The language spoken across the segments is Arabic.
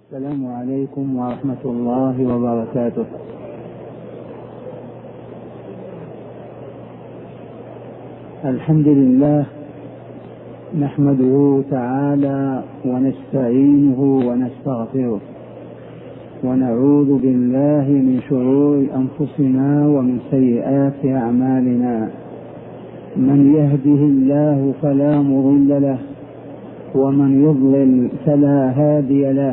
السلام عليكم ورحمة الله وبركاته. الحمد لله نحمده تعالى ونستعينه ونستغفره ونعوذ بالله من شرور أنفسنا ومن سيئات أعمالنا. من يهده الله فلا مضل له ومن يضلل فلا هادي له،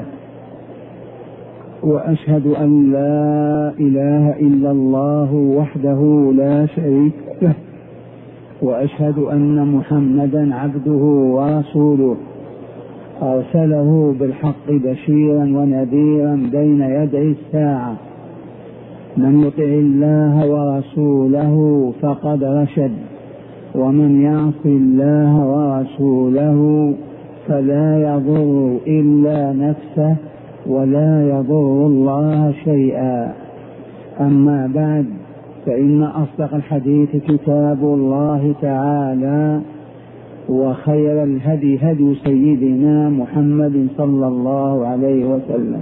وأشهد أن لا إله إلا الله وحده لا شريك له، وأشهد أن محمدا عبده ورسوله أرسله بالحق بشيرا ونذيرا بين يدي الساعة. من يطع الله ورسوله فقد رشد، ومن يعص الله ورسوله فلا يضر إلا نفسه ولا يضر الله شيئا. أما بعد، فإن أصدق الحديث كتاب الله تعالى، وخير الهدي هدي سيدنا محمد صلى الله عليه وسلم،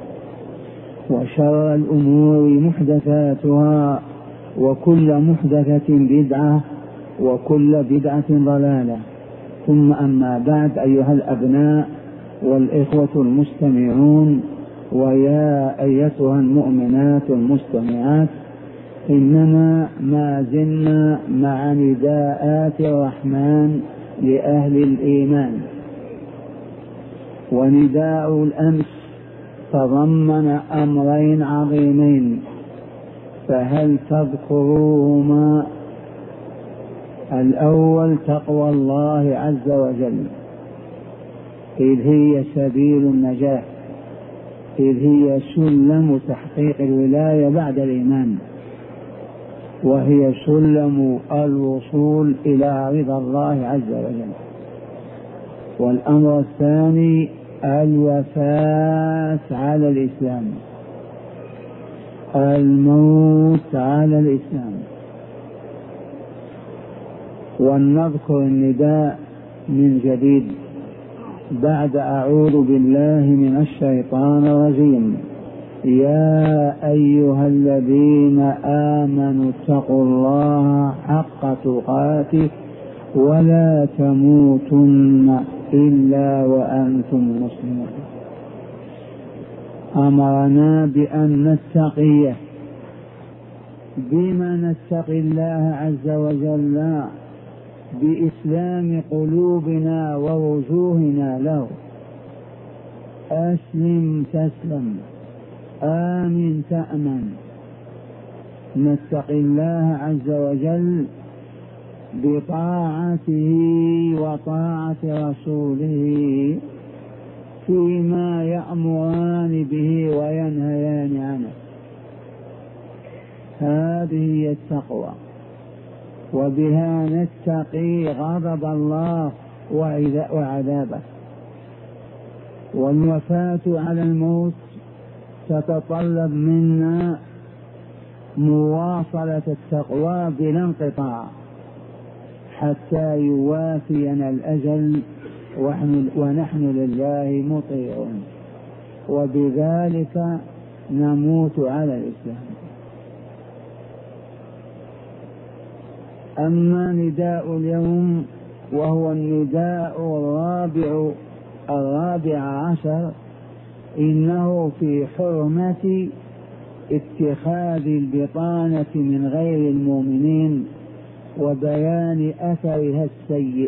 وشر الأمور محدثاتها، وكل محدثة بدعة، وكل بدعة ضلالة. ثم أما بعد، أيها الأبناء والإخوة المستمعون، ويا أيتها المؤمنات المستمعات، إننا ما زلنا مع نداءات الرحمن لأهل الإيمان. ونداء الأمس تضمن أمرين عظيمين، فهل تذكروهما؟ الأول تقوى الله عز وجل، إذ هي سبيل النجاة، إذ هي سلم تحقيق الولاية بعد الإيمان، وهي سلم الوصول إلى رضا الله عز وجل. والأمر الثاني الوفاة على الإسلام، الموت على الإسلام. ولنذكر النداء من جديد بعد أعوذ بالله من الشيطان الرجيم. يا أيها الذين آمنوا اتقوا الله حق تقاته ولا تموتن إلا وأنتم مسلمون. أمرنا بأن نتقيه. بما نتقي الله عز وجل؟ بإسلام قلوبنا ووجوهنا له. أسلم تسلم، آمن تأمن. نتقي الله عز وجل بطاعته وطاعة رسوله فيما يأمران به وينهيان عنه. هذه هي التقوى، وبها نتقي غضب الله وعذابه. والوفاة على الموت تتطلب منا مواصلة التقوى بلا انقطاع حتى يوافينا الأجل ونحن لله مطيعون، وبذلك نموت على الإسلام. أما نداء اليوم وهو النداء الرابع عشر، إنه في حرمة اتخاذ البطانة من غير المؤمنين وبيان أثرها السيء.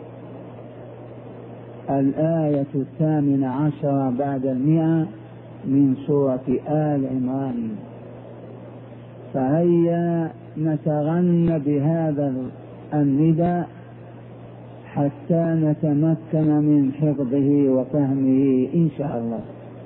الآية 18 بعد 100 من سورة آل عمران. فهيا نتغنى بهذا النداء حتى نتمكن من حفظه وفهمه إن شاء الله.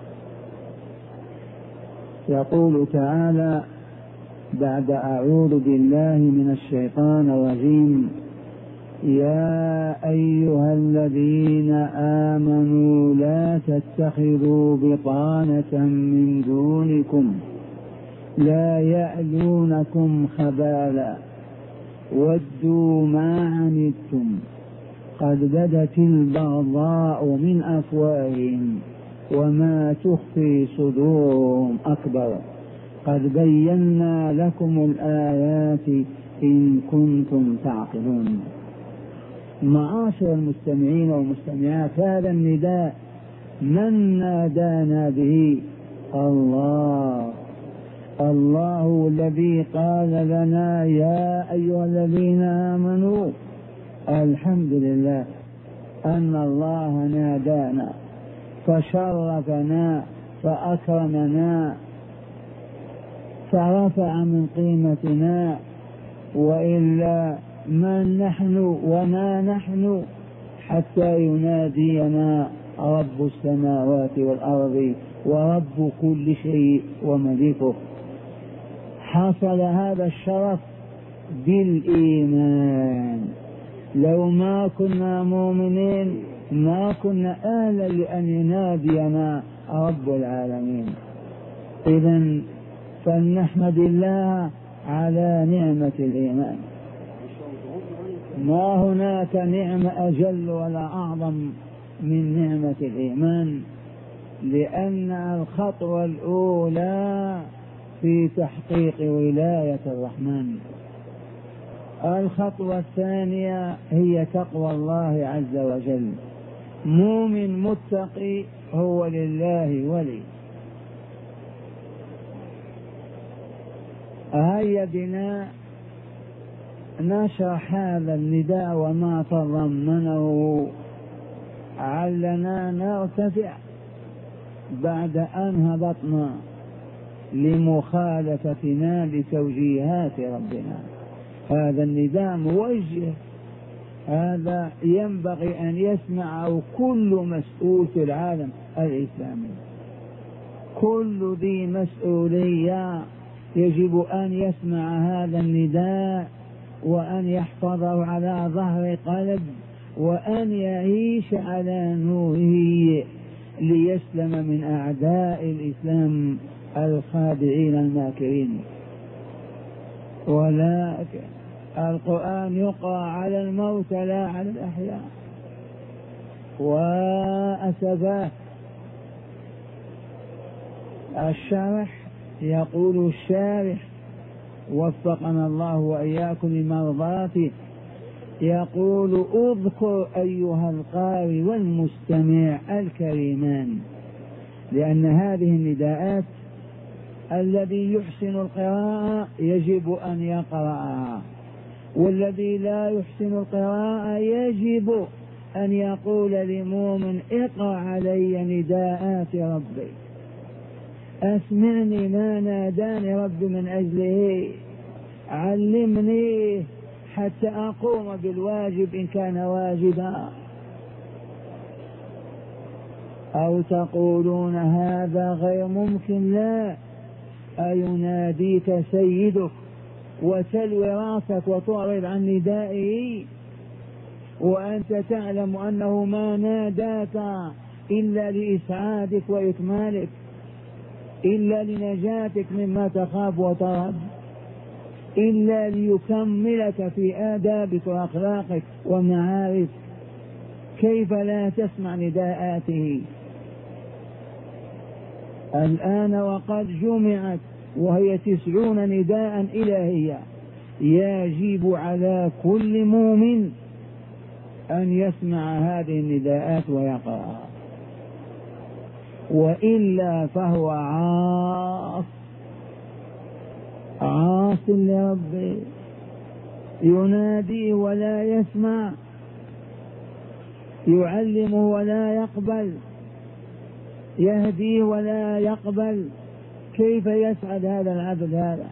يقول تعالى بعد أعوذ بالله من الشيطان الرجيم: يا أيها الذين آمنوا لا تتخذوا بطانة من دونكم لا يألونكم خبالا ودوا ما عنتم قد بدت البغضاء من أفواههم وما تخفي صدورهم أكبر. قد بينا لكم الآيات إن كنتم تعقلون. معاشر المستمعين والمستمعات، هذا النداء من نادانا به؟ الله. الله الذي قال لنا يا أيها الذين آمنوا. الحمد لله أن الله نادانا فشرفنا فأكرمنا فرفع من قيمتنا، وإلا من نحن وما نحن حتى ينادينا رب السماوات والأرض ورب كل شيء ومليكه. حصل هذا الشرف بالإيمان. لو ما كنا مؤمنين ما كنا أهلا لأن ينادينا رب العالمين. إذن فلنحمد الله على نعمة الإيمان. ما هناك نعمة أجل ولا أعظم من نعمة الإيمان، لأن الخطوة الأولى في تحقيق ولاية الرحمن. الخطوة الثانية هي تقوى الله عز وجل. مؤمن متقي هو لله ولي. هيا بنا نشرح هذا النداء وما تضمنه علنا نرتفع بعد أن هبطنا لمخالفتنا لتوجيهات ربنا. هذا النداء موجه، هذا ينبغي أن يسمعه كل مسؤول في العالم الإسلامي. كل ذي مسؤولية يجب أن يسمع هذا النداء وأن يحفظه على ظهر قلب وأن يعيش على نوره ليسلم من أعداء الإسلام الخادعين الماكرين. ولكن القرآن يقرأ على الموت لا على الأحياء. وأسفاه الشرح يقول الشارح وفقنا الله وإياكم لمرضاته، يقول اذكر أيها القارئ والمستمع الكريمان، لأن هذه النداءات الذي يحسن القراءة يجب أن يقرأها، والذي لا يحسن القراءة يجب أن يقول لمؤمن اقرأ علي نداءات ربي، أسمعني ما ناداني ربي من أجله، علمني حتى أقوم بالواجب إن كان واجبا. أو تقولون هذا غير ممكن؟ لا، أيناديك سيدك وتلوي راسك وتعرض عن ندائه وأنت تعلم أنه ما ناداك إلا لإسعادك وإكمالك، إلا لنجاتك مما تخاف وترهب، إلا ليكملك في آدابك وأخلاقك ومعارفك. كيف لا تسمع نداءاته؟ الآن وقد جمعت وهي 90 نداء إلهية، يجب على كل مؤمن أن يسمع هذه النداءات ويقرأها، وإلا فهو عاص لربه، يناديه ولا يسمع، يعلمه ولا يقبل، يهديه ولا يقبل. كيف يسعد هذا العبد هذا؟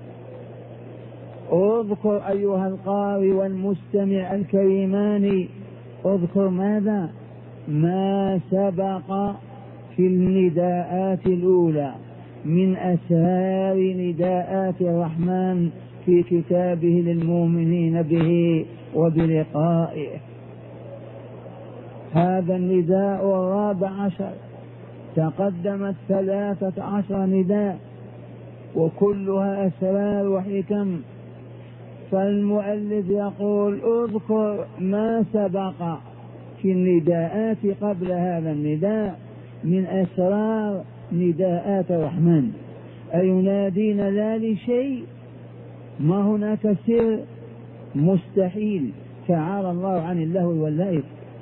اذكر أيها القارئ والمستمع الكريمان، اذكر ماذا؟ ما سبق في النداءات الأولى من أسرار نداءات الرحمن في كتابه للمؤمنين به وبلقائه. هذا النداء 14 تقدمت 13 نداء وكلها أسرار وحكم. فالمؤلف يقول اذكر ما سبق في النداءات قبل هذا النداء من أسرار نداءات الرحمن، أينادينا لا لشيء، ما هناك سر مستحيل، تعالى الله عن اللهو واللعب.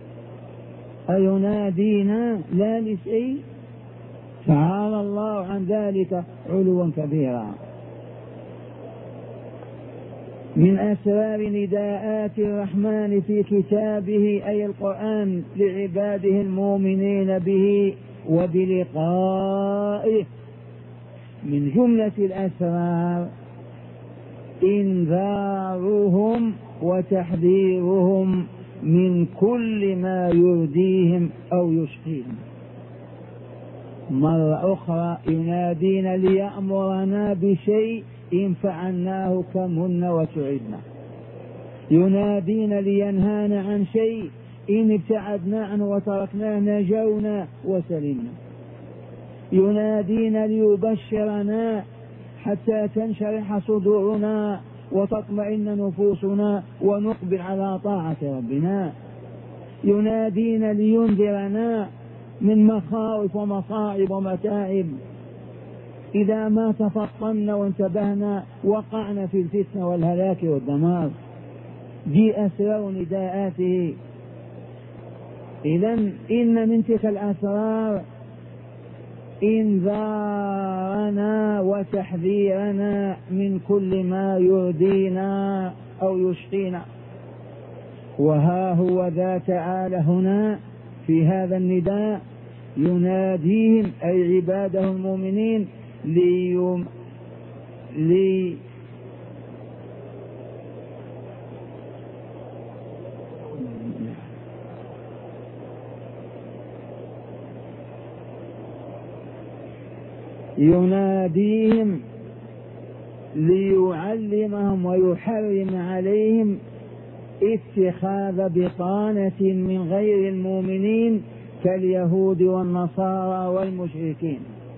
أينادينا لا لشيء، تعالى الله عن ذلك علوا كبيرا. من أسرار نداءات الرحمن في كتابه أي القرآن لعباده المؤمنين به وبلقائه، من جملة الأسرار إنذارهم وتحذيرهم من كل ما يرديهم أو يشقيهم. مرة أخرى ينادينا ليأمرنا بشيء إن فعلناه كمن وسعدنا، ينادينا لينهانا عن شيء إن ابتعدنا عنه وتركناه نجونا وسلمنا، ينادينا ليبشرنا حتى تنشرح صدورنا وتطمئن نفوسنا ونقبل على طاعة ربنا، ينادينا لينذرنا من مخاوف ومصائب ومتاعب، إذا ما تفطنا وانتبهنا وقعنا في الفتنة والهلاك والدمار. دي أسرار نداءاته. إذن إن من تلك الأسرار إنذارنا وتحذيرنا من كل ما يؤذينا أو يشقينا. وها هو ذا تعالى هنا في هذا النداء يناديهم أي عباده المؤمنين يناديهم ليعلمهم ويحرم عليهم اتخاذ بطانة من غير المؤمنين كاليهود والنصارى والمشركين.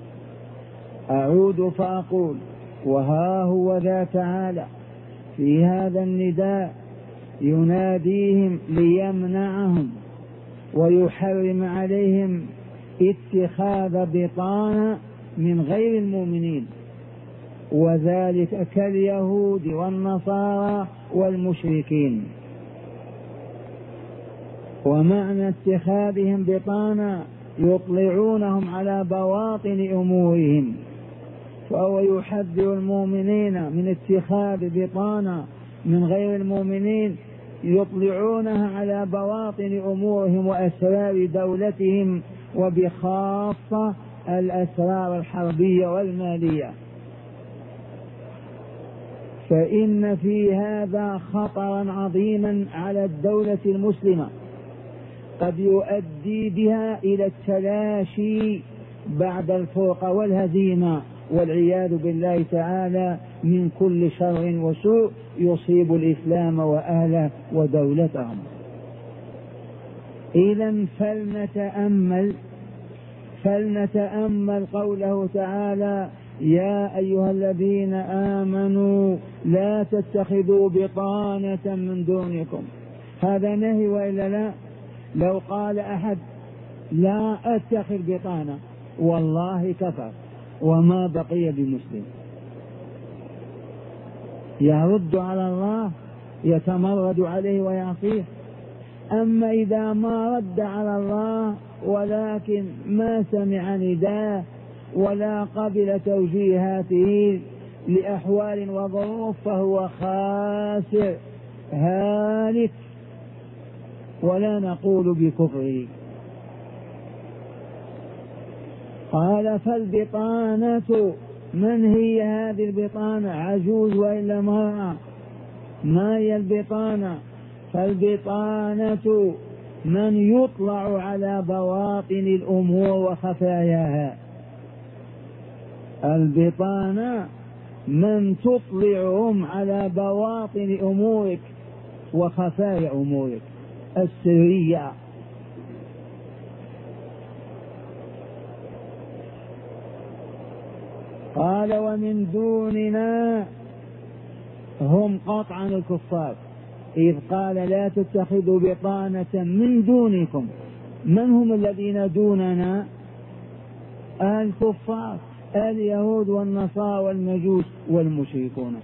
أعود فأقول وها هو ذا تعالى في هذا النداء يناديهم ليمنعهم ويحرم عليهم اتخاذ بطانة من غير المؤمنين، وذلك كاليهود والنصارى والمشركين. ومعنى اتخاذهم بطانة يطلعونهم على بواطن أمورهم، فهو يحذر المؤمنين من اتخاذ بطانة من غير المؤمنين يطلعونها على بواطن أمورهم وأسرار دولتهم، وبخاصة الأسرار الحربية والمالية، فإن في هذا خطرا عظيما على الدولة المسلمة قد يؤدي بها إلى التلاشي بعد الفرقة والهزيمة والعياذ بالله تعالى من كل شر وسوء يصيب الإسلام وأهله ودولتهم. إذن فلنتأمل قوله تعالى يا أيها الذين آمنوا لا تتخذوا بطانة من دونكم. هذا نهي وإلا لا؟ لو قال أحد لا أتخذ بطانة والله كفر وما بقي بمسلم، يرد على الله يتمرد عليه ويعصيه. أما إذا ما رد على الله ولكن ما سمع نداه ولا قبل توجيهاته لأحوال وظروف فهو خاسر هالك، ولا نقول بكفره. قال فالبطانة، من هي هذه البطانة؟ عجوز وإلا امرأة؟ ما هي البطانة؟ فالبطانة من يطلع على بواطن الأمور وخفاياها. البطانة من تطلعهم على بواطن أمورك وخفايا أمورك السرية. قال ومن دوننا، هم قطعا الكفار، إذ قال لا تتخذوا بطانة من دونكم. من هم الذين دوننا؟ الكفار اليهود والنصارى والمجوس والمشركون.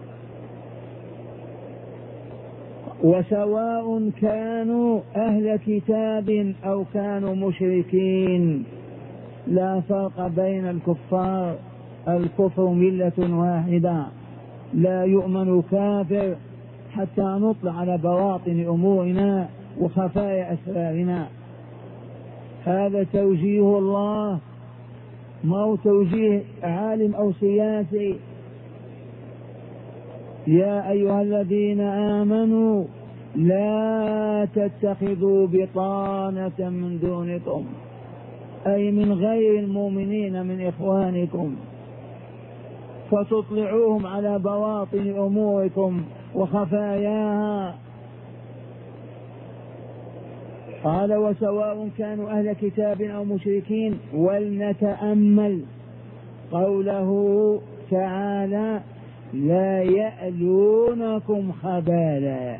وسواء كانوا أهل كتاب أو كانوا مشركين لا فرق بين الكفار، الكفر ملة واحدة، لا يؤمن كافر حتى نطلع على بواطن أمورنا وخفايا أسرارنا. هذا توجيه الله، ما هو توجيه عالم أو سياسي. يا أيها الذين آمنوا لا تتخذوا بطانة من دونكم، أي من غير المؤمنين من إخوانكم، فتطلعوهم على بواطن أموركم وخفاياها. قال وسواء كانوا أهل كتاب أو مشركين. ولنتأمل قوله تعالى لا يألونكم خبالا،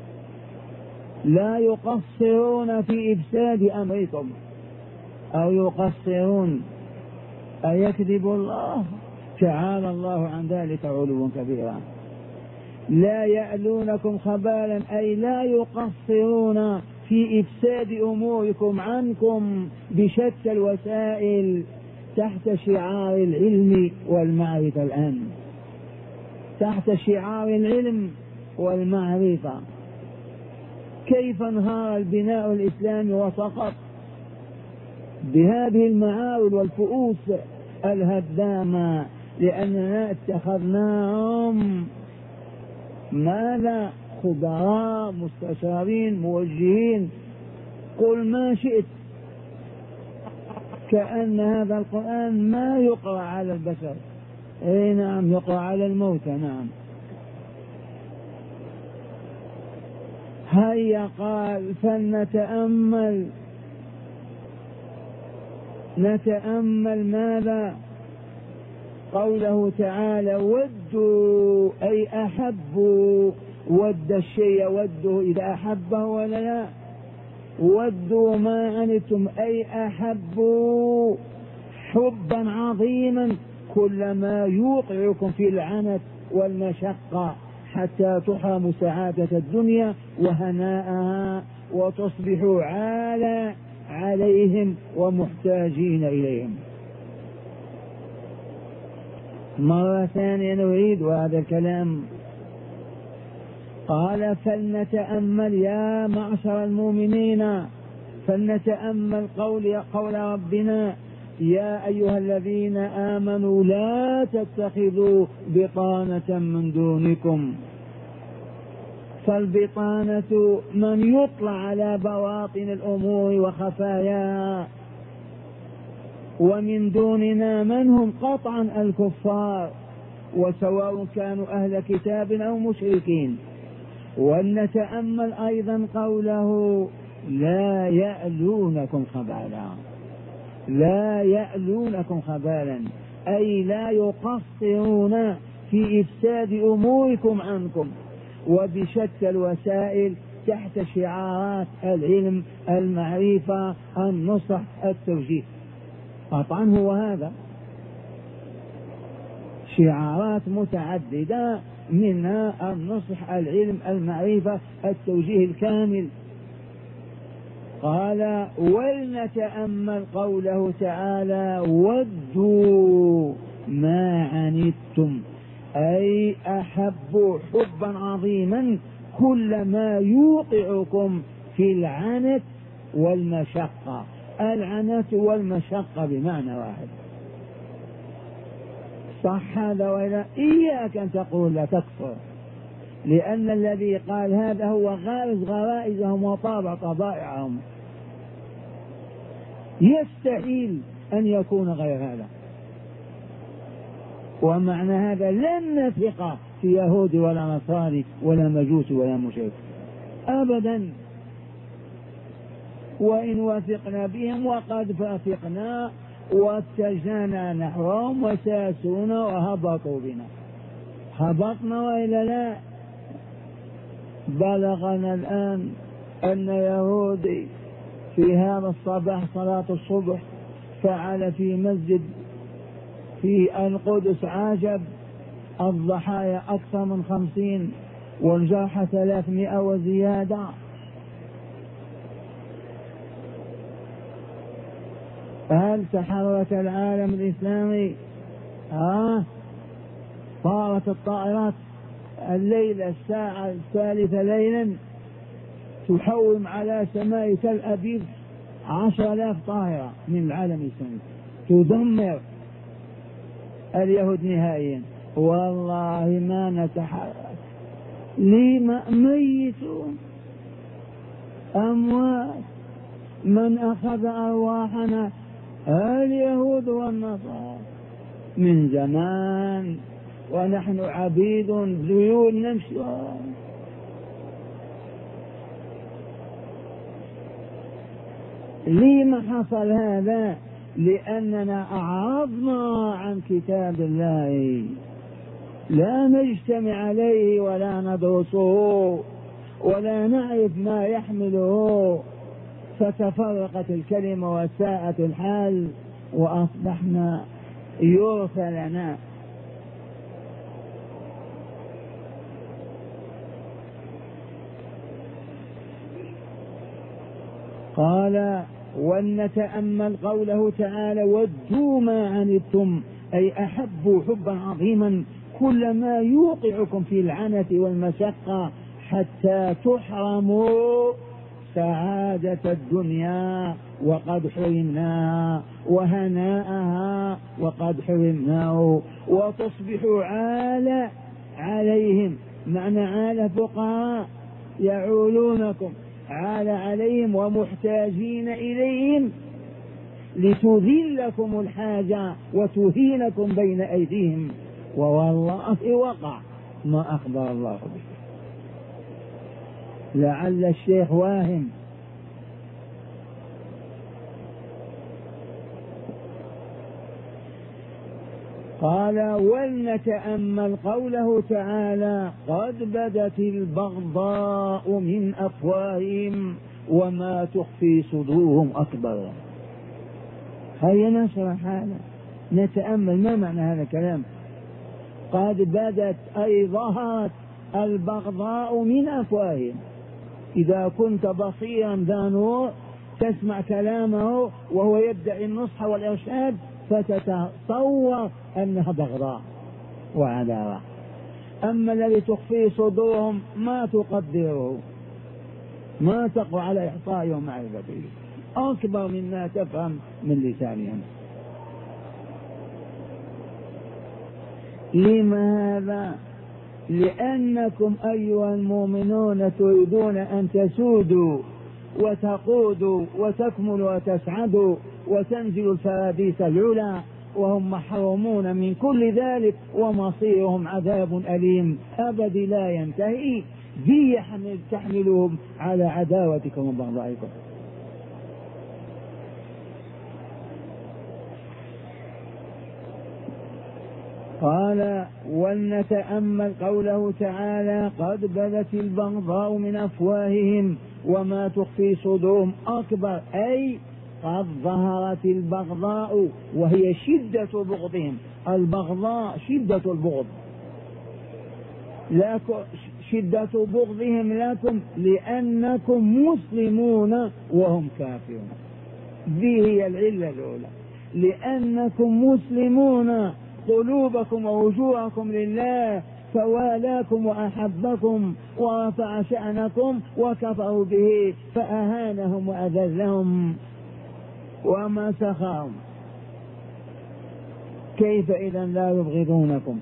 لا يقصرون في إفساد أمركم، أو يقصرون أيكذب الله؟ تعالى الله عن ذلك علوا كبيرا. لا يألونكم خبالا أي لا يقصرون في إفساد أموركم عنكم بشتى الوسائل تحت شعار العلم والمعرفة. الآن تحت شعار العلم والمعرفة كيف انهار البناء الإسلامي وسقط؟ بهذه المعاول والفؤوس الهدامة، لأننا اتخذناهم ماذا؟ خبراء مستشارين موجهين، قل ما شئت، كأن هذا القرآن ما يقرأ على البشر. اي نعم يقرأ على الموتى. نعم. هيا قال فلنتأمل، نتأمل ماذا؟ قوله تعالى ودوا أي أحبوا، ود الشيء وده إذا أحبه ولا لا. ودوا ما عنتم أي أحبوا حبا عظيما كلما يوقعكم في العنت والمشقة حتى تحرموا سعادة الدنيا وهناءها وتصبحوا عالة عليهم ومحتاجين إليهم. مرة ثانية نعيد هذا الكلام. قال فلنتأمل يا معشر المؤمنين، فلنتأمل قول ربنا يا أيها الذين آمنوا لا تتخذوا بطانة من دونكم. فالبطانة من يطلع على بواطن الأمور وخفاياها، ومن دوننا من هم؟ قطعا الكفار، وسواء كانوا أهل كتاب أو مشركين. ولنتأمل أيضا قوله لا يألونكم خبالا، لا يألونكم خبالا أي لا يقصرون في إفساد أموركم عنكم وبشتى الوسائل تحت شعارات العلم المعرفة النصح التوجيه. قطعا هو هذا شعارات متعددة، منها النصح العلم المعرفة التوجيه الكامل. قال ولنتأمل قوله تعالى ودوا ما عنتم أي أحبوا حبا عظيما كلما يوقعكم في العنت والمشقة. العنت والمشقة بمعنى واحد، صح هذا ولا؟ إياك أن تقول لا تكفر، لأن الذي قال هذا هو غارز غرائزهم وطابع طبائعهم، يستحيل أن يكون غير هذا. ومعنى هذا لن نثق في يهود ولا نصاري ولا مجوس ولا مشرك أبدا، وإن وثقنا بهم وقد فثقنا واتجهنا نحوهم وساسونا وهبطوا بنا. هبطنا وإلا لا؟ بلغنا الآن أن يهودي في هذا الصباح صلاة الصبح فعل في مسجد في القدس عجب، الضحايا أكثر من 50 والجرحى 300 وزيادة. هل تحرك العالم الإسلامي؟ طارت الطائرات الليلة الساعة 3 ليلا تحوم على سماء تل أبيب 10,000 طائرة من العالم الإسلامي تدمر اليهود نهائيا. والله ما نتحرك، لما ميتون أموات، من أخذ أرواحنا اليهود والنصارى من زمان، ونحن عبيد ذيول نمشي. لما حصل هذا؟ لأننا أعرضنا عن كتاب الله، لا نجتمع عليه ولا ندرسه ولا نعرف ما يحمله، فتفرقت الكلمة وساءت الحال وأصبحنا يرثى لنا. قال ولنتأمل قوله تعالى ودوا ما عنتم، أي أحبوا حبا عظيما كل ما يوقعكم في العنة والمشقة حتى تحرموا سعادة الدنيا وقد حرمناها، وهناءها وقد حرمناه، وتصبحوا عال عليهم، معنى عال فقراء يعولونكم، عال عليهم ومحتاجين إليهم لتذلكم الحاجة وتهينكم بين أيديهم، ووالله وقع ما أخبر الله به. لعل الشيخ واهم. قال ولنتأمل قوله تعالى قد بدت البغضاء من أفواههم وما تخفي صدورهم أكبر. هيا نشرح هذا، نتأمل ما معنى هذا الكلام. قد بدت أي ظهرت البغضاء من أفواههم. إذا كنت بصيرا ذا نور تسمع كلامه وهو يدعي النصح والإرشاد فتتصور أنها بغضاء وعداوة. أما الذي تخفيه صدورهم ما تقدره، ما تقوى على إحصائه ومعرفته، أكبر مما تفهم من لسانهم. لماذا؟ لأنكم أيها المؤمنون تريدون أن تسودوا وتقودوا وتكملوا وتسعدوا وتنزلوا الفراديس العلا، وهم محرومون من كل ذلك ومصيرهم عذاب أليم أبد لا ينتهي به تحملهم على عداوتكم وبغضائكم. قال ولنتأمل قوله تعالى قد بدت البغضاء من أفواههم وما تخفي صدورهم أكبر، أي قد ظهرت البغضاء وهي شدة بغضهم. البغضاء شدة البغض، شدة بغضهم لكم لأنكم مسلمون وهم كافرون. ذي هي العلة الأولى، لأنكم مسلمون قلوبكم ووجوهكم لله فوالاكم وأحبكم ورفع شأنكم، وكفروا به فأهانهم وأذلهم ومسخهم. كيف إذا لا يبغضونكم؟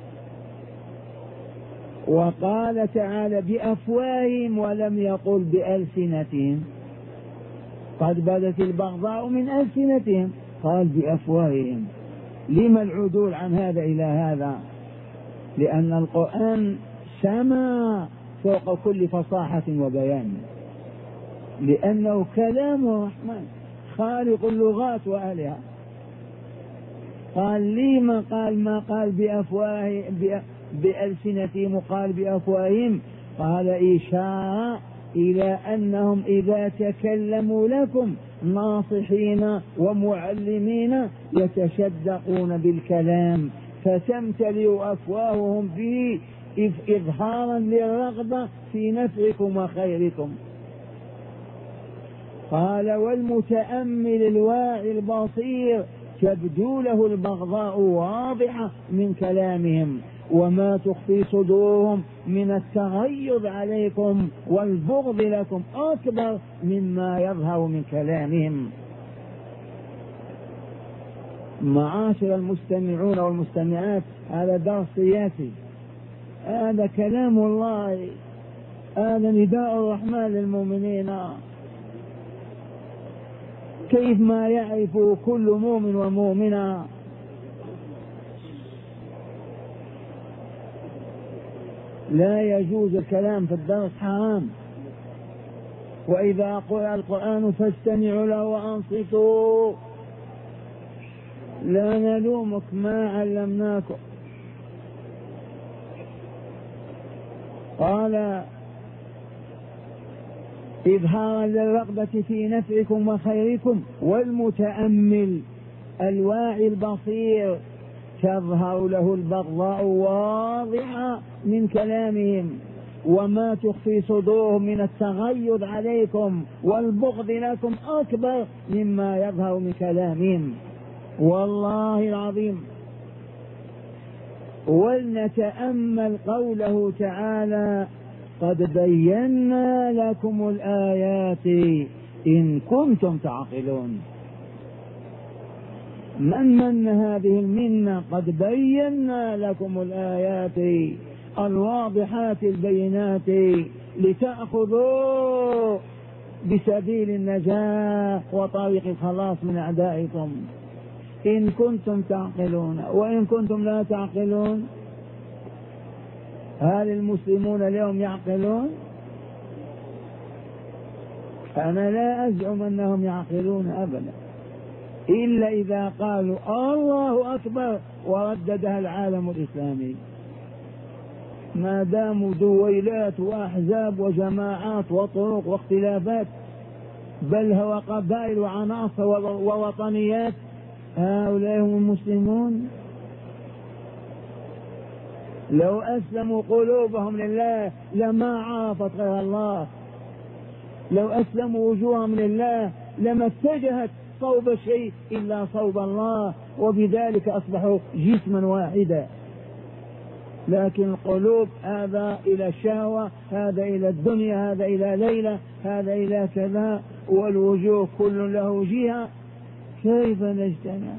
وقال تعالى بأفواههم ولم يقل بألسنتهم. قد بدت البغضاء من ألسنتهم، قال بأفواههم. لما العدول عن هذا إلى هذا؟ لأن القرآن سما فوق كل فصاحة وبيان، لأنه كلام الرحمن خالق اللغات وآلها. قال لما قال ما قال بألسنتهم وقال بأفواههم؟ قال إشارة إلى أنهم إذا تكلموا لكم ناصحين ومعلمين يتشدقون بالكلام فتمتلئ أفواههم به إظهارا للرغبة في نفعكم وخيركم. قال والمتأمل الواعي البصير تبدو له البغضاء واضحة من كلامهم وما تخفي صدورهم من التغيظ عليكم والبغض لكم أكبر مما يظهر من كلامهم. معاشر المستمعون والمستمعات، هذا درس سياسي، هذا كلام الله، هذا نداء الرحمن للمؤمنين. كيف ما يعرف كل مؤمن ومؤمنة. لا يجوز الكلام في الدرس، حرام. وإذا قرأ القرآن فاستمعوا له وأنصتوا. لا نلومك، ما علمناكم. قال إظهارا للرغبة في نفعكم وخيركم، والمتأمل الواعي البصير تظهر له البغضاء واضحة من كلامهم وما تخفي صدورهم من التغيظ عليكم والبغض لكم أكبر مما يظهر من كلامهم. والله العظيم. ولنتأمل قوله تعالى قد بينا لكم الآيات إن كنتم تعقلون. من هذه المنة؟ قد بينا لكم الآيات الواضحات البينات لتأخذوا بسبيل النجاة وطريق الخلاص من أعدائكم إن كنتم تعقلون. وإن كنتم لا تعقلون، هل المسلمون اليوم يعقلون؟ أنا لا أزعم أنهم يعقلون أبدا، إلا إذا قالوا الله أكبر ورددها العالم الإسلامي. ما داموا دويلات وأحزاب وجماعات وطرق واختلافات، بل هو قبائل وعناصر ووطنيات، هؤلاء هم المسلمون. لو أسلموا قلوبهم لله لما عرفت غير الله، لو أسلموا وجوههم لله لما اتجهت صوب شيء إلا صوب الله، وبذلك أصبحوا جسما واحدا. لكن القلوب هذا إلى الشهوة، هذا إلى الدنيا، هذا إلى ليلة، هذا إلى كذا، والوجوه كل له جهة. كيف نجتمع؟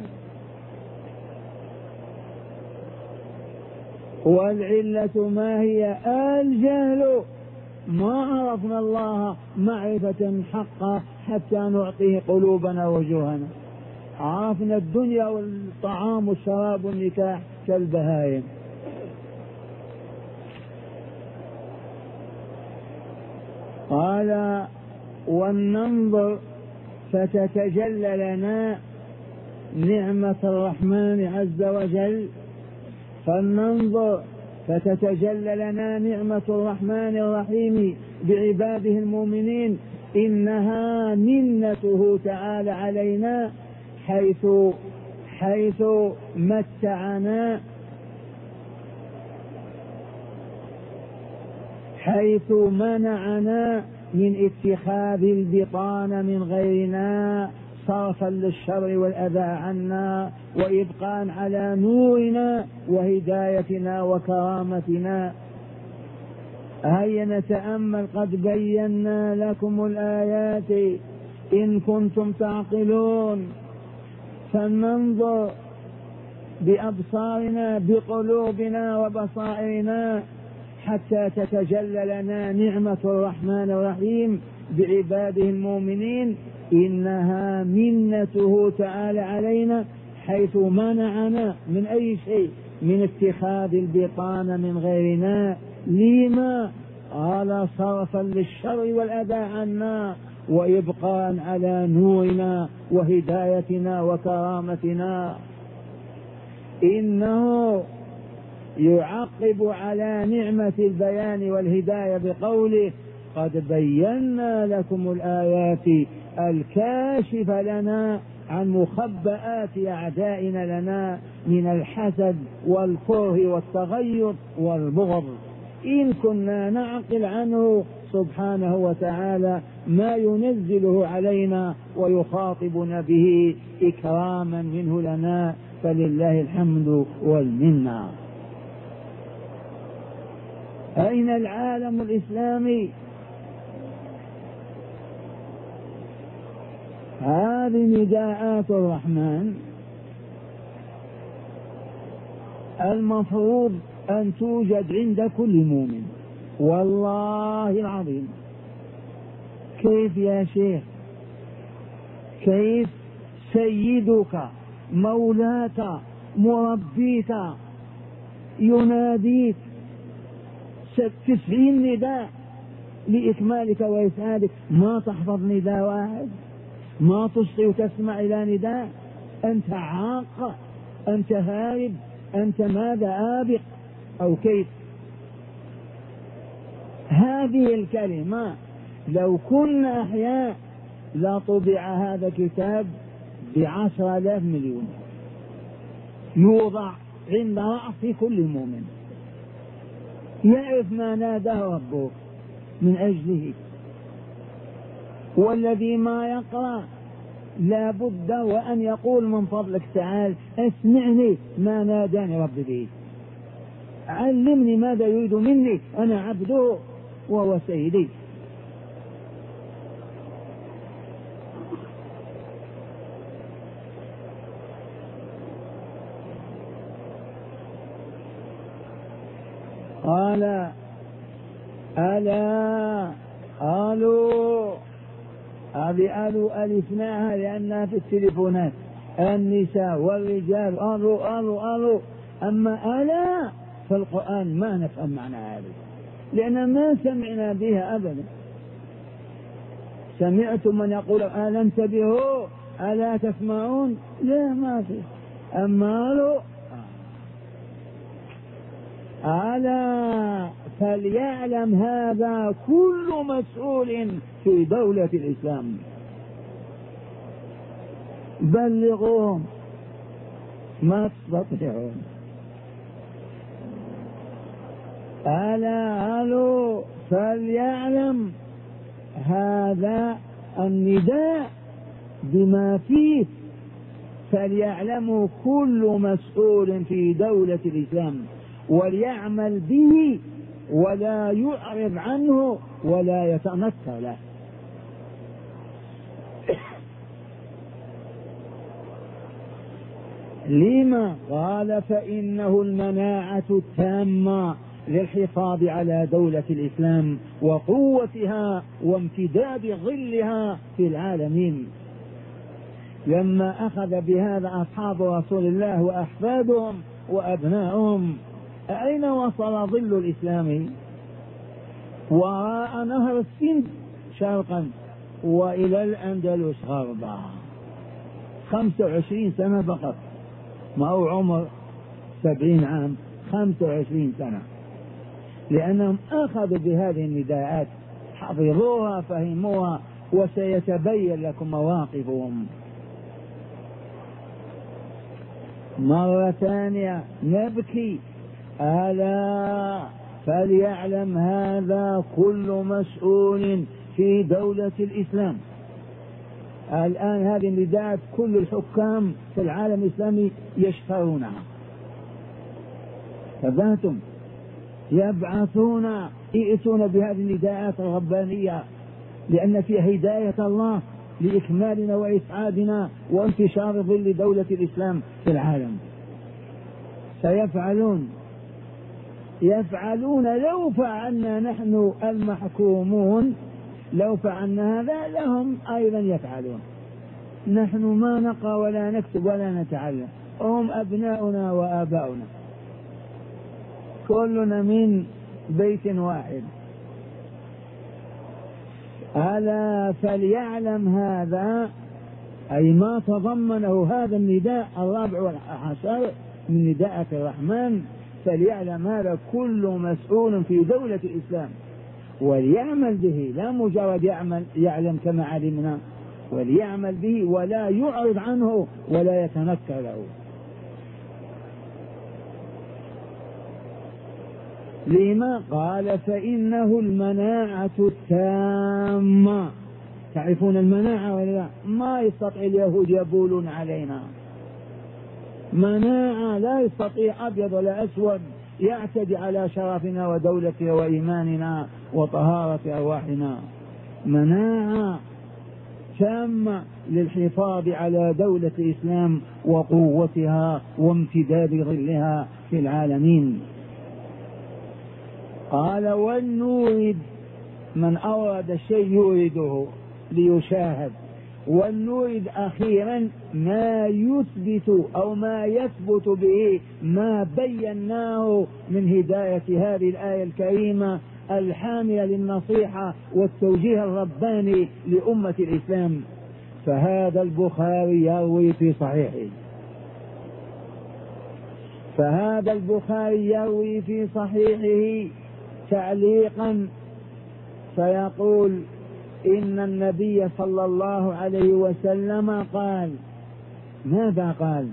والعلة ما هي؟ الجهل. ما عرفنا الله معرفة حقا حتى نعطيه قلوبنا ووجوهنا. عرفنا الدنيا والطعام والشراب والنكاح كالبهائم. قال ولننظر فتتجلى لنا نعمة الرحمن عز وجل. فلننظر فتتجلى لنا نعمة الرحمن الرحيم بعباده المؤمنين، إنها منته تعالى علينا حيث متعنا، حيث منعنا من اتخاذ البطان من غيرنا صرفا للشر والأذى عنا وإبقاء على نورنا وهدايتنا وكرامتنا. هيا نتأمل قد بينا لكم الآيات إن كنتم تعقلون. فلننظر بأبصارنا بقلوبنا وبصائرنا حتى تتجلى لنا نعمة الرحمن الرحيم بعباده المؤمنين، إنها منته تعالى علينا حيث منعنا من أي شيء، من اتخاذ البطان من غيرنا. لما؟ قال صرفا للشر والأذى عنا وإبقاء على نورنا وهدايتنا وكرامتنا. إنه يعقب على نعمة البيان والهداية بقوله قد بينا لكم الآيات الكاشف لنا عن مخبآت أعدائنا لنا من الحسد والكره والتغير والبغض، إن كنا نعقل عنه سبحانه وتعالى ما ينزله علينا ويخاطبنا به إكراما منه لنا، فلله الحمد والمنة. أين العالم الإسلامي؟ هذه نداءات الرحمن المفروض أن توجد عند كل مؤمن، والله العظيم. كيف يا شيخ؟ كيف سيدك مولاك مربيك يناديك 90 نداء لإكمالك وإسعادك، ما تحفظ نداء واحد؟ ما تصغي وتسمع إلى نداء؟ أنت عاق؟ أنت هارب؟ أنت ماذا آبق أو كيف؟ هذه الكلمة لو كنا أحياء لطبع هذا الكتاب ب10,000 مليون، يوضع عند رأس كل مؤمن يعرف ما ناداه ربه من أجله. والذي ما يقرأ لا بد وأن يقول من فضلك تعال اسمعني ما ناداني ربي به، علمني ماذا يريد مني، أنا عبده وهو سيدي. قال ألا قالوا، هذه ألفناها لأنها في التليفونات، النساء والرجال قالوا. أما ألا في القرآن ما نفهم معنى هذا، لأن ما سمعنا بها أبدا. سمعتم من يقول ألا انتبهوا ألا تسمعون؟ لا، ما في. أما قالوا ألا فليعلم هذا كل مسؤول في دولة الإسلام، بلغوهم ما تستطيعون. ألا قالوا فليعلم هذا النداء بما فيه، فليعلموا كل مسؤول في دولة الإسلام وليعمل به ولا يعرض عنه ولا يتنكر له. لما؟ قال فإنه المناعة التامة للحفاظ على دولة الإسلام وقوتها وامتداد ظلها في العالمين. لما أخذ بهذا أصحاب رسول الله وأحفادهم وأبنائهم، أين وصل ظل الإسلام؟ وراء نهر السند شرقا وإلى الأندلس غربا، 25 سنة فقط، ما هو عمر 70 عام، 25 سنة، لأنهم أخذوا بهذه النداءات، حفظوها فهموها، وسيتبين لكم مواقفهم. مرة ثانية نبكي ألا فليعلم هذا كل مسؤول في دولة الإسلام. الآن هذه النداءات كل الحكام في العالم الإسلامي يشفرونها، فذاتهم يبعثون يأتون بهذه النداءات الربانية، لأن فيها هداية الله لإكمالنا وإسعادنا وانتشار ظل دولة الإسلام في العالم. يفعلون لو فعلنا نحن المحكومون، لو فعلنا هذا لهم أيضا يفعلون. نحن ما نقرأ ولا نكتب ولا نتعلم، هم أبناؤنا وآباؤنا، كلنا من بيت واحد. ألا فليعلم هذا، أي ما تضمنه هذا النداء الرابع والعشر من نداءة الرحمن، فليعلم هذا كل مسؤول في دولة الإسلام وليعمل به، لا مجرد يعلم كما علمنا وليعمل به ولا يعرض عنه ولا يتنكر له. لما؟ قال فإنه المناعة التامة. تعرفون المناعة ولا لا؟ ما يستطيع اليهود يبولون علينا، مناعة لا يستطيع أبيض ولا أسود يعتدي على شرفنا ودولتنا وإيماننا وطهارة أرواحنا. مناعة تامة للحفاظ على دولة الإسلام وقوتها وامتداد ظلها في العالمين. قال ولنورد، من أورد الشيء يورده ليشاهد، ولنورد أخيرا ما يثبت أو ما يثبت به ما بيناه من هداية هذه الآية الكريمة الحامية للنصيحة والتوجيه الرباني لأمة الإسلام. فهذا البخاري يروي في صحيحه، فهذا البخاري يروي في صحيحه تعليقا فيقول إن النبي صلى الله عليه وسلم قال، ماذا قال؟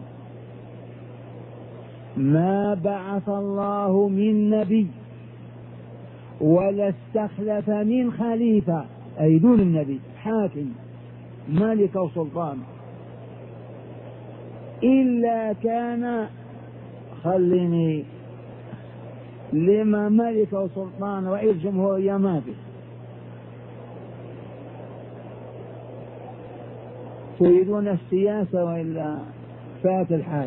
ما بعث الله من نبي ولا استخلف من خليفة، أي دون النبي، حاكم ملك أو سلطان، إلا كان، خليني، لما ملك أو سلطان رئيس جمهورية ما في. تريدون السياسة وإلا فات الحال.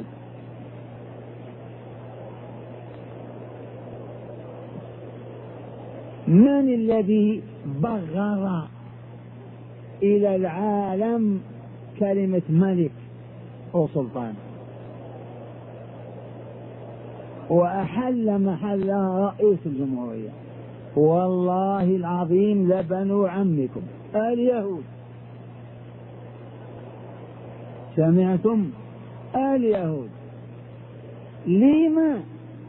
من الذي بغر إلى العالم كلمة ملك أو سلطان وأحل محلها رئيس الجمهورية؟ والله العظيم لبنو عمكم اليهود. سمعتم؟ اليهود. لما؟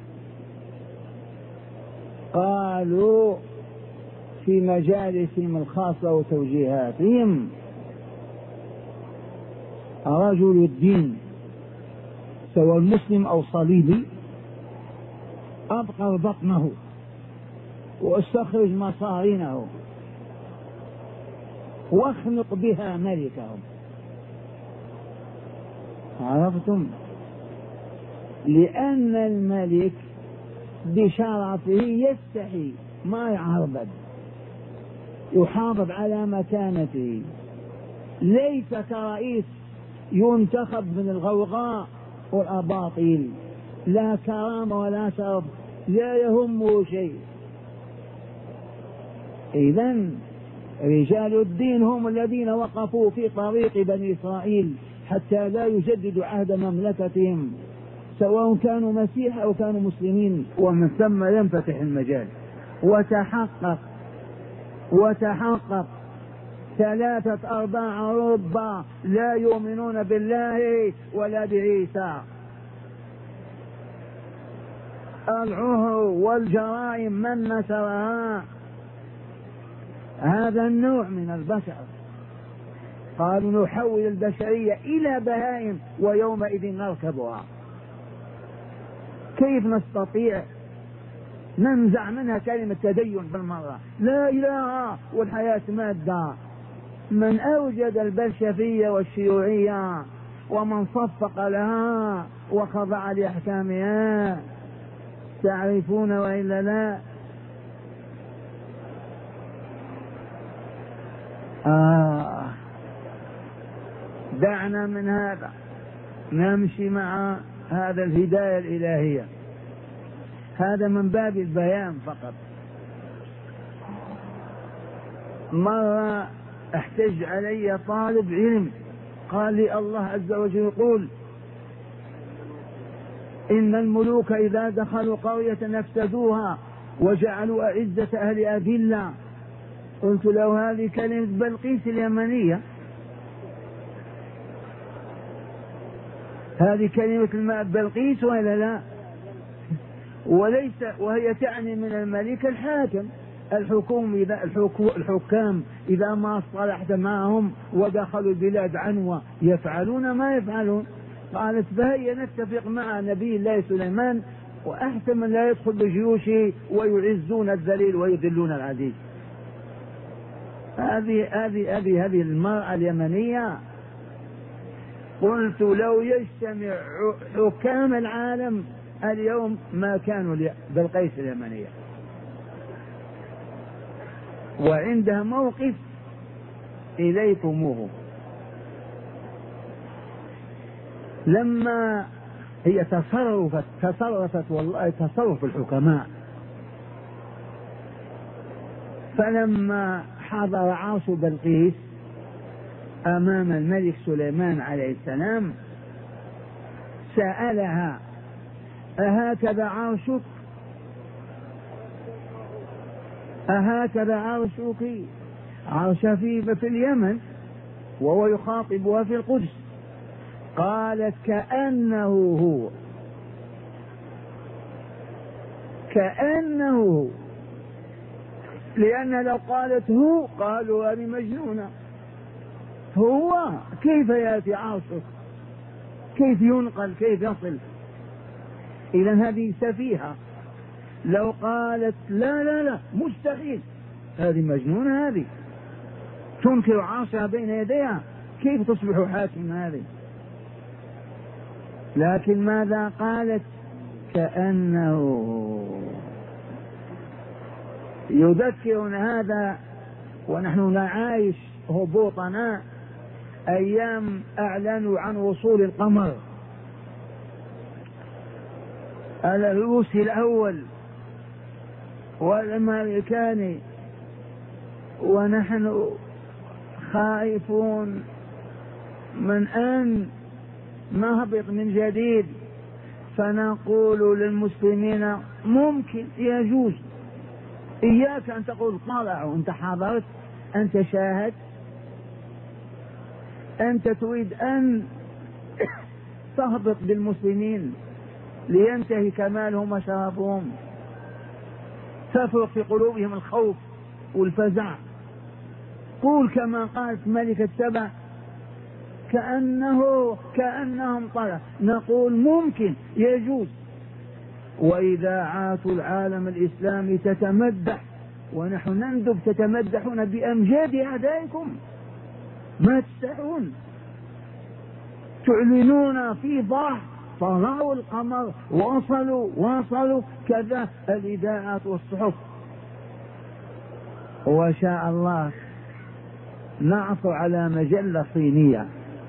قالوا في مجالسهم الخاصة وتوجيهاتهم رجل الدين سواء مسلم أو صليبي أبقر بطنه واستخرج مصارينه واخنق بها ملكهم. عرفتم؟ لأن الملك بشرفه يستحي ما يعربد، يحافظ على مكانته، ليس كرئيس ينتخب من الغوغاء والأباطيل، لا كرامة ولا شرف، لا يهمه شيء. إذن رجال الدين هم الذين وقفوا في طريق بني إسرائيل حتى لا يجددوا عهد مملكتهم، سواء كانوا مسيح أو كانوا مسلمين، ومن ثم ينفتح المجال. وتحقق 3/4 أوروبا لا يؤمنون بالله ولا بعيسى. العهر والجرائم من نشرها؟ هذا النوع من البشر. قالوا نحول البشرية إلى بهائم ويومئذ نركبها. كيف نستطيع ننزع منها كلمة تدين بالمرة؟ لا إله والحياة مادة. من أوجد البلشفية والشيوعية ومن صفق لها وخضع لأحكامها، تعرفون وإلا لا؟ دعنا من هذا، نمشي مع هذا الهداية الإلهية. هذا من باب البيان فقط. مرة احتج علي طالب علم قال لي الله عز وجل يقول إن الملوك إذا دخلوا قرية نفسدوها وجعلوا أعزة أهل أذلة. قلت له هذه كلمة بلقيس اليمنية، هذه كلمة بلقيس ولا لا؟ وليس، وهي تعني من الملك الحاكم. الحكام إذا ما اصطلحت معهم ودخلوا البلاد عنوة يفعلون ما يفعلون. قالت فهيا نتفق مع نبي الله سليمان وأحسن من لا يدخل بجيوشه ويعزون الذليل ويذلون العزيز. هذه المرأة اليمنية. قلت لو يجتمع حكام العالم اليوم ما كانوا بلقيس اليمنية، وعندها موقف إليكموه. لما هي تصرفت والله تصرف الحكماء. فلما حضر عرش بلقيس أمام الملك سليمان عليه السلام سألها أهكذا عرشك؟ أهكذا عرشك؟ عرش في اليمن وهو يخاطبها في القدس. قالت كأنه هو، كأنه هو، لأن لو قالت هو قالوا هذه مجنونة. هو كيف يأتي عرشك؟ كيف ينقل؟ كيف يصل؟ إذا هذه سفيهة. لو قالت لا لا لا مستحيل هذه مجنونة، هذه تنكر عرشها بين يديها، كيف تصبح حاكم هذه؟ لكن ماذا قالت؟ كأنه. يذكرنا هذا ونحن نعايش هبوطنا أيام أعلنوا عن وصول القمر الروسي الأول والأمريكاني، ونحن خائفون من أن نهبط من جديد. فنقول للمسلمين ممكن يجوز، إياك أن تقول طلعوا، أنت حضرت، أنت شاهد، أنت تريد أن تهبط بالمسلمين لينتهي كمالهم وشرفهم، تفرق في قلوبهم الخوف والفزع. قول كما قالت ملكة سبع كأنهم طلع. نقول ممكن يجوز. وإذاعات العالم الإسلامي تتمدح ونحن نندب، تتمدحون بأمجاد أعدائكم، ما تستحون، تعلنون في ضح طلعوا القمر، واصلوا كذا الإذاعات والصحف. وشاء الله نعثر على مجلة صينية،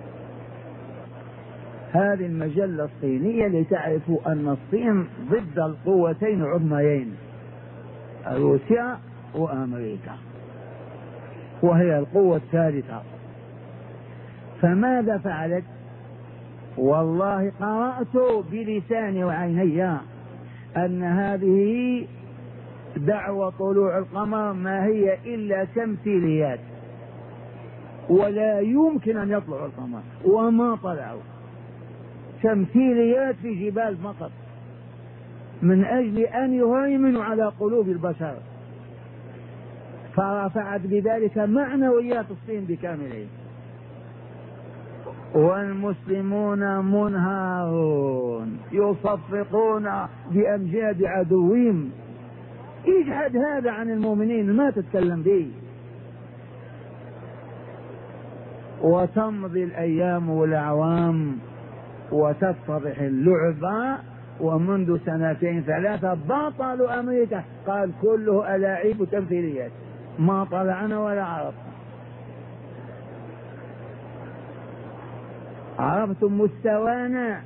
هذه المجلة الصينية لتعرفوا أن الصين ضد القوتين العظميين روسيا وأمريكا، وهي القوة الثالثة. فماذا فعلت؟ والله قرأت بلساني وعيني أن هذه دعوة طلوع القمر ما هي إلا تمثيليات، ولا يمكن أن يطلع القمر، وما طلعوا، تمثيليات في جبال فقط من أجل أن يهيمنوا على قلوب البشر. فرفعت بذلك معنويات الصين بكاملها، والمسلمون منهارون يصفقون بأمجاد عدوهم. اجحد هذا عن المؤمنين، ما تتكلم به. وتمضي الأيام والأعوام وتتضح اللعبة، ومنذ 2 3 بطلوا أمريكا، قال كله ألاعيب وتمثيليات، ما طلعنا ولا عرفنا. عرفتم مستوانا؟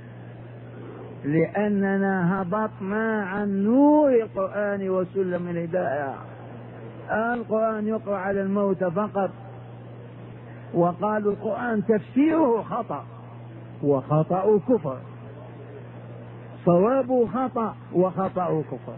لأننا هبطنا عن نور القرآن وسلم الهداية. القرآن يقرأ على الموت فقط، وقالوا القرآن تفسيره خطأ، وخطأ كفر، صوابه خطأ وخطأ كفر.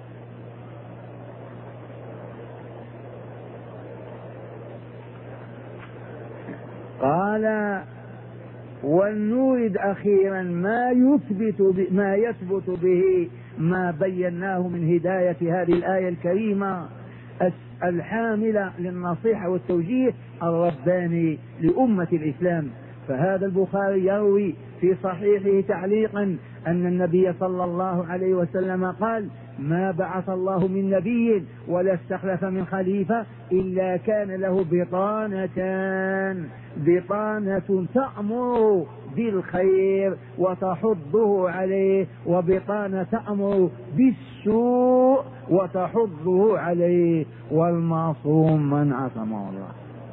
قال ولنورد أخيرا ما يثبت به ما بيناه من هداية هذه الآية الكريمة الحامل للنصيحة والتوجيه الرباني لأمة الإسلام. فهذا البخاري يروي في صحيحه تعليقا أن النبي صلى الله عليه وسلم قال: ما بعث الله من نبي ولا استخلف من خليفة إلا كان له بطانتان: بطانة تأمر بالخير وتحضه عليه، وبطانة تأمر بالسوء وتحضه عليه. والمعصوم من عصمه الله،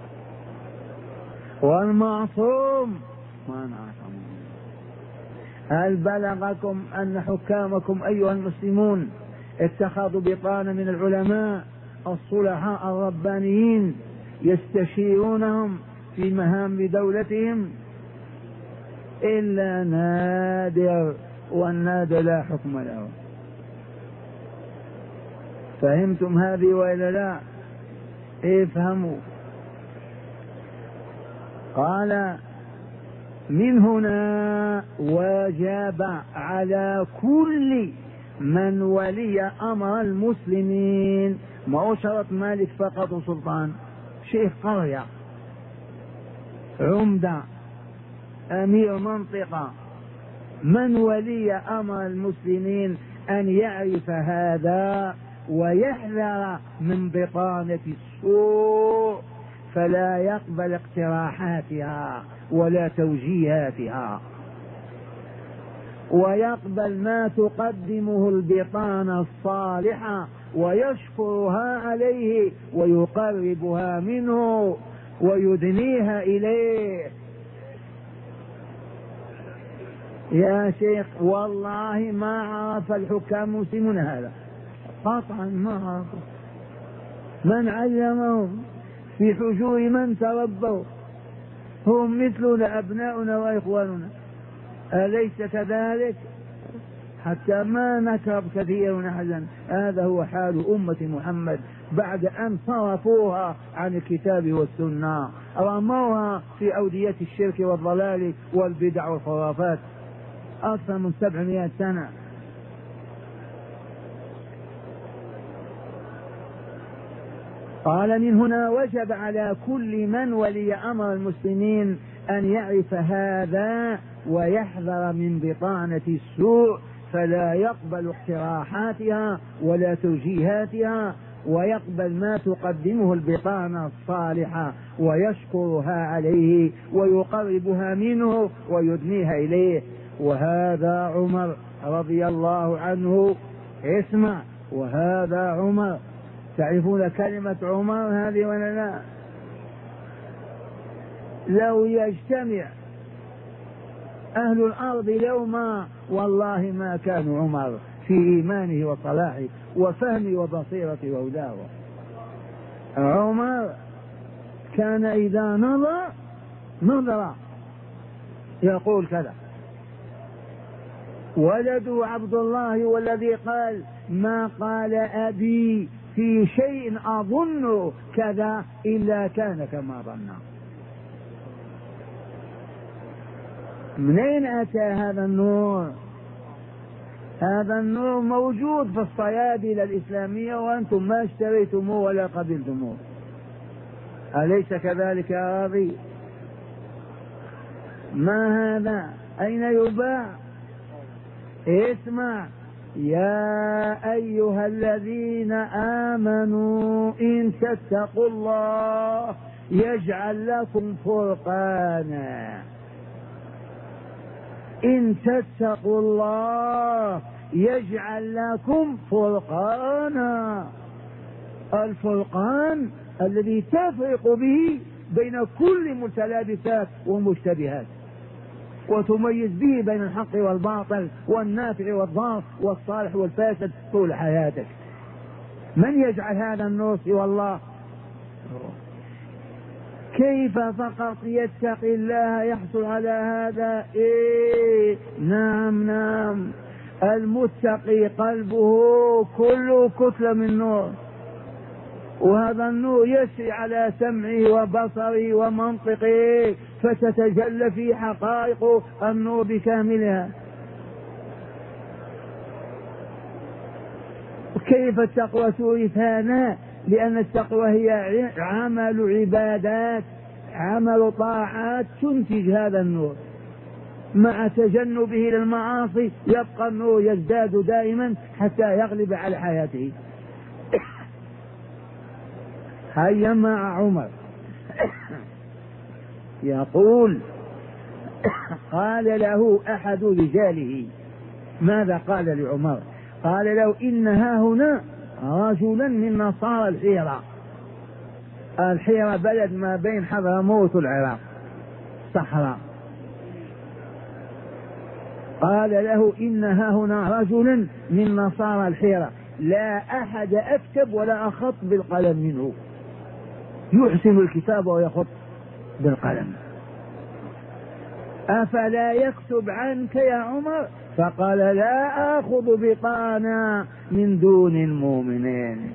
والمعصوم من عصمه الله. هل بلغكم أن حكامكم أيها المسلمون اتخذوا بطانة من العلماء الصلحاء الربانيين يستشيرونهم في مهام دولتهم؟ إلا نادر، والنادر لا حكم له. فهمتم هذه وإلا لا؟ افهموا. قال: من هنا وجب على كل من ولي أمر المسلمين، ما هو شرط مالك فقط وسلطان، شيخ قرية، عمدة، أمير منطقة، من ولي أمر المسلمين أن يعرف هذا ويحذر من بطانة السوء، فلا يقبل اقتراحاتها ولا توجيهاتها، ويقبل ما تقدمه البطانة الصالحة ويشكرها عليه ويقربها منه ويدنيها إليه. يا شيخ والله ما عرف الحكام المسلمون هذا قطعا، ما عرفوا. من علمهم؟ في حجور من تربوا، هم مثلنا أبناؤنا وإخواننا، أليس كذلك؟ حتى ما نكرب كثير أحدا. هذا هو حال أمة محمد بعد أن صرفوها عن الكتاب والسنة، رموها في أودية الشرك والضلال والبدع والخرافات أكثر من 700 سنة. قال: من هنا وجب على كل من ولي أمر المسلمين أن يعرف هذا ويحذر من بطانة السوء، فلا يقبل اقتراحاتها ولا توجيهاتها، ويقبل ما تقدمه البطانة الصالحة ويشكرها عليه ويقربها منه ويدنيها إليه. وهذا عمر رضي الله عنه. اسمع، وهذا عمر. تعرفون كلمة عمر هذه ولا لا؟ لو يجتمع أهل الأرض يوما والله ما كان عمر في إيمانه وصلاحه وفهمه وبصيرته وهداه. عمر كان إذا نظر يقول كذا. ولده عبد الله والذي قال: ما قال أبي في شيء أظن كذا إلا كان كما ظن. منين أتى هذا النور؟ هذا النور موجود في الصيادلة الإسلامية وأنتم ما اشتريتموه ولا قبلتموه، أليس كذلك يا راضي؟ ما هذا؟ أين يباع؟ اسمع: يا أيها الذين آمنوا إن تتقوا الله يجعل لكم فرقانا. إن تتقوا الله يجعل لكم فرقانا. الفرقان الذي تفرق به بين كل متلابسات ومشتبهات، وتميز به بين الحق والباطل والنافع والضار والصالح والفاسد طول حياتك. من يجعل هذا النور سوى الله؟ كيف فقط يتقي الله يحصل على هذا؟ نعم، المتقي قلبه كله كتلة من نور، وهذا النور يسري على سمعه وبصره ومنطقه فتتجلى في حقائق النور بكاملها. كيف التقوى تورث هذا؟ لأن التقوى هي عمل عبادات، عمل طاعات تنتج هذا النور، مع تجنبه للمعاصي يبقى النور يزداد دائما حتى يغلب على حياته. هيا مع عمر يقول قال له أحد رجاله، ماذا قال لعمر؟ قال له إن ها هنا رجلا من نصارى الحيرة. الحيرة بلد ما بين حضرموت والعراق، صحراء. قال له إن ها هنا رجلا من نصارى الحيرة لا أحد أكتب ولا أخط بالقلم منه، يحسن الكتاب ويخط بالقلم، أفلا يكتب عنك يا عمر؟ فقال لا آخذ بطانا من دون المؤمنين،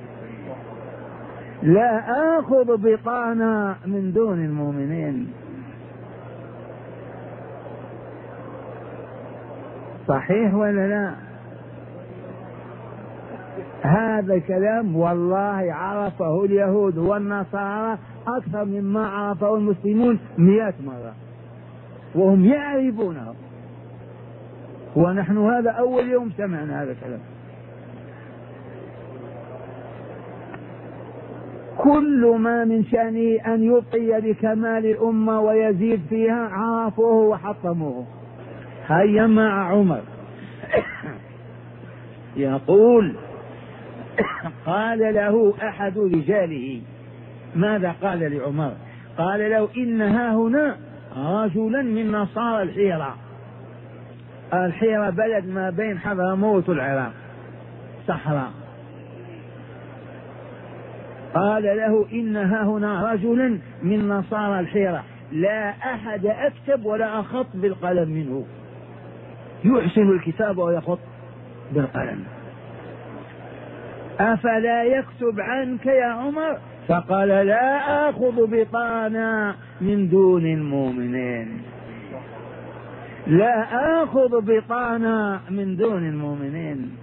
لا آخذ بطانا من دون المؤمنين. صحيح ولا لا؟ هذا كلام والله عرفه اليهود والنصارى أكثر مما عرفه المسلمون 100 مرة، وهم يعرفونه، ونحن هذا أول يوم سمعنا هذا الكلام. كل ما من شأنه أن يبقي بكمال الأمة ويزيد فيها عرفوه وحطموه. هيا مع عمر يقول قال له أحد رجاله، ماذا قال لعمر؟ قال له إن ها هنا رجلا من نصارى الحيرة. الحيرة بلد ما بين حضرموت والعراق، صحراء. قال له إن ها هنا رجلا من نصارى الحيرة لا أحد أكتب ولا أخط بالقلم منه، يحسن الكتاب ويخط بالقلم، أفلا يكتب عنك يا عمر؟ فقال لا آخذ بطانا من دون المؤمنين، لا آخذ بطانا من دون المؤمنين.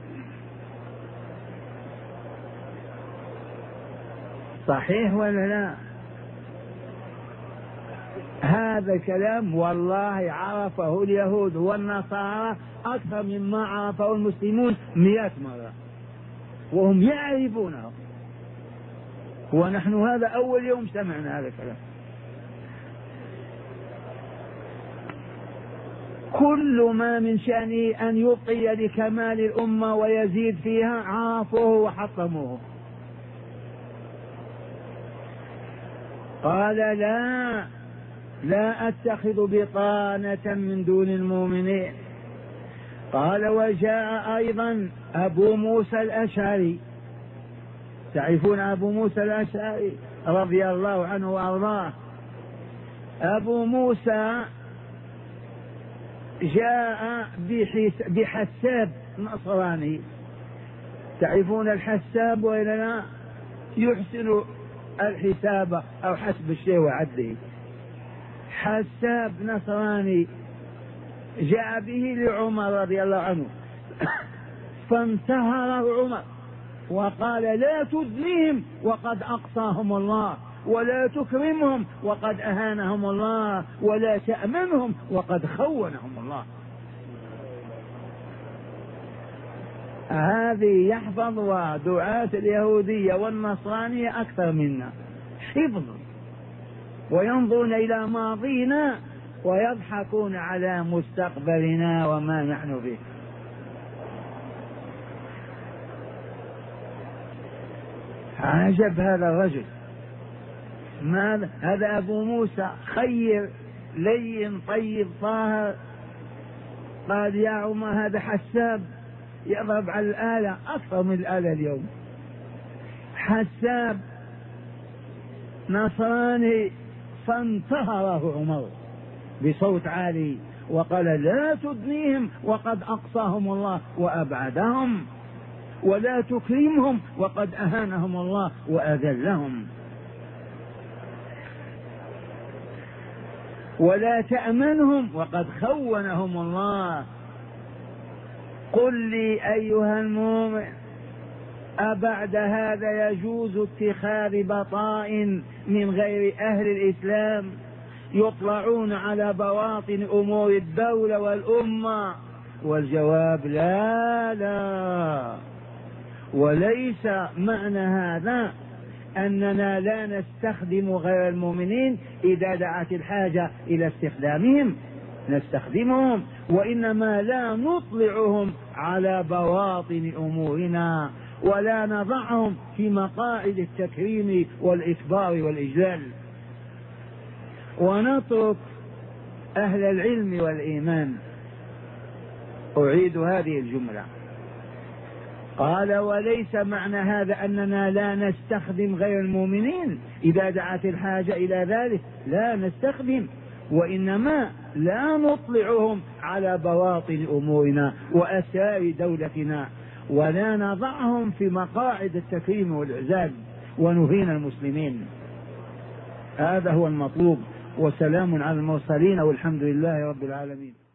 صحيح ولا لا؟ هذا كلام والله عرفه اليهود والنصارى أكثر مما عرفه المسلمون 100 مرة، وهم يعرفونه، ونحن هذا أول يوم سمعنا هذا الكلام. كل ما من شأنه أن يبقي بكمال الأمة ويزيد فيها عرفوه وحطموه. قال لا أتخذ بطانة من دون المؤمنين. قال وجاء أيضا أبو موسى الأشعري، تعرفون أبو موسى الأشعري رضي الله عنه وأرضاه. أبو موسى جاء بحساب نصراني، تعرفون الحساب وإلا لا؟ يحسن الحساب أو حسب الشيء وعده. حساب نصراني جاء به لعمر رضي الله عنه فانتهره عمر وقال لا تدنيهم وقد أقصاهم الله، ولا تكرمهم وقد أهانهم الله، ولا تأمنهم وقد خونهم الله. هذه يحفظ دعاة اليهودية والنصرانية أكثر منا حفظ، وينظرون إلى ماضينا ويضحكون على مستقبلنا وما نحن به. عجب هذا الرجل، ماذا هذا أبو موسى خير لين طيب طاهر. قال يا عمر هذا حساب يضرب على الآلة أكثر من الآلة اليوم، حساب نصراني. فانتهره عمر بصوت عالي وقال لا تدنيهم وقد أقصاهم الله وأبعدهم، ولا تكرمهم وقد أهانهم الله وأذلهم، ولا تأمنهم وقد خونهم الله. قل لي أيها المؤمن أبعد هذا يجوز اتخاذ بطائن من غير أهل الإسلام يطلعون على بواطن أمور الدولة والأمة؟ والجواب لا لا. وليس معنى هذا أننا لا نستخدم غير المؤمنين إذا دعت الحاجة إلى استخدامهم، نستخدمهم، وإنما لا نطلعهم على بواطن أمورنا ولا نضعهم في مقاعد التكريم والإكبار والإجلال، ونترك أهل العلم والإيمان. أعيد هذه الجملة. قال وليس معنى هذا أننا لا نستخدم غير المؤمنين إذا دعت الحاجة إلى ذلك، لا نستخدم، وإنما لا نطلعهم على بواطن أمورنا وأسرار دولتنا، ولا نضعهم في مقاعد التكريم والإعزاز ونهين المسلمين. هذا هو المطلوب. وسلام على المرسلين والحمد لله رب العالمين.